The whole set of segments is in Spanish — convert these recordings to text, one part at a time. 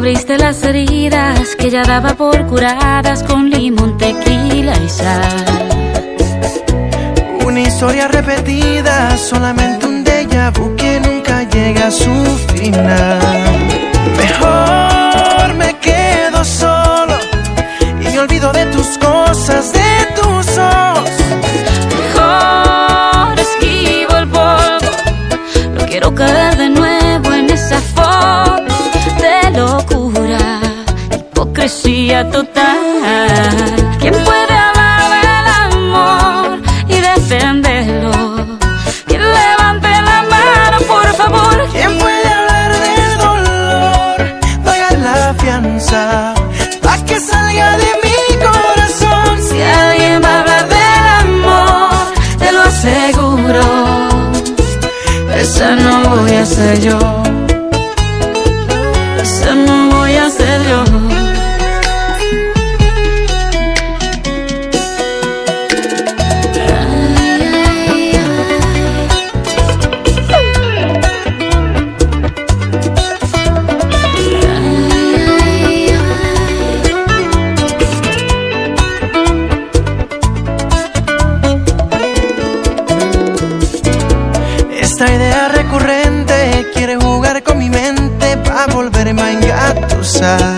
cubriste las heridas que ya daba por curadas con limón, tequila y sal. Una historia repetida, solamente un déjà vu que nunca llega a su final. Mejor me quedo solo y me olvido de tus cosas, de tus ojos. Mejor esquivo el polvo, no quiero caer de nuevo en esa foto de locura, hipocresía total. ¿Quién puede hablar del amor y defenderlo? ¿Quién levante la mano, por favor? ¿Quién puede hablar del dolor? Paga la fianza pa' que salga de mi corazón. Si alguien va a hablar del amor, te lo aseguro, esa no voy a ser yo. Esa no voy a ser yo. Esta idea recurrente quiere jugar con mi mente pa' volverme a engatusar.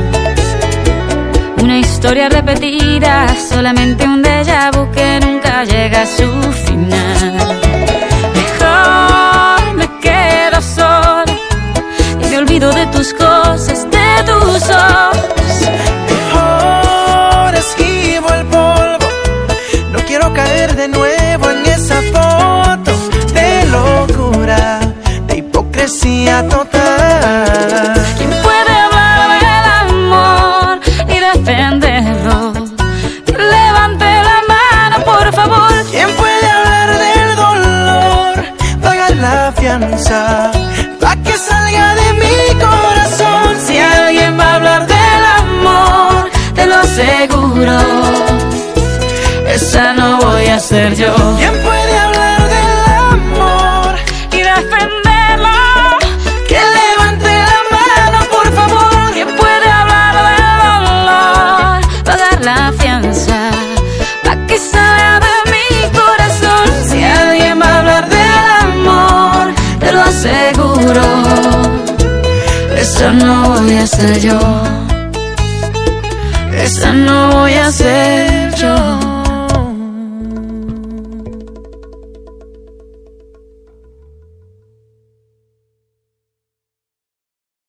Una historia repetida, solamente un déjà vu que nunca llega a su final. Mejor me quedo sola y me olvido de tus cosas, de tus ojos. Mejor esquivo el polvo, no quiero caer de nuevo en esa foto de locura, de hipocresía total. ¿Quién puede hablar del amor y defenderlo? Que levante la mano, por favor. ¿Quién puede hablar del dolor? Pagar la fianza pa' que salga de mi corazón. Si alguien va a hablar del amor, te lo aseguro, esa no voy a ser yo. ¿Quién puede hablar del amor Y defenderlo, que levante la mano, por favor? ¿quién puede hablar del dolor? Pagar la fianza pa' que salga de mi corazón. Si alguien va a hablar del amor, te lo aseguro, esa no voy a ser yo. Esa no voy a ser yo.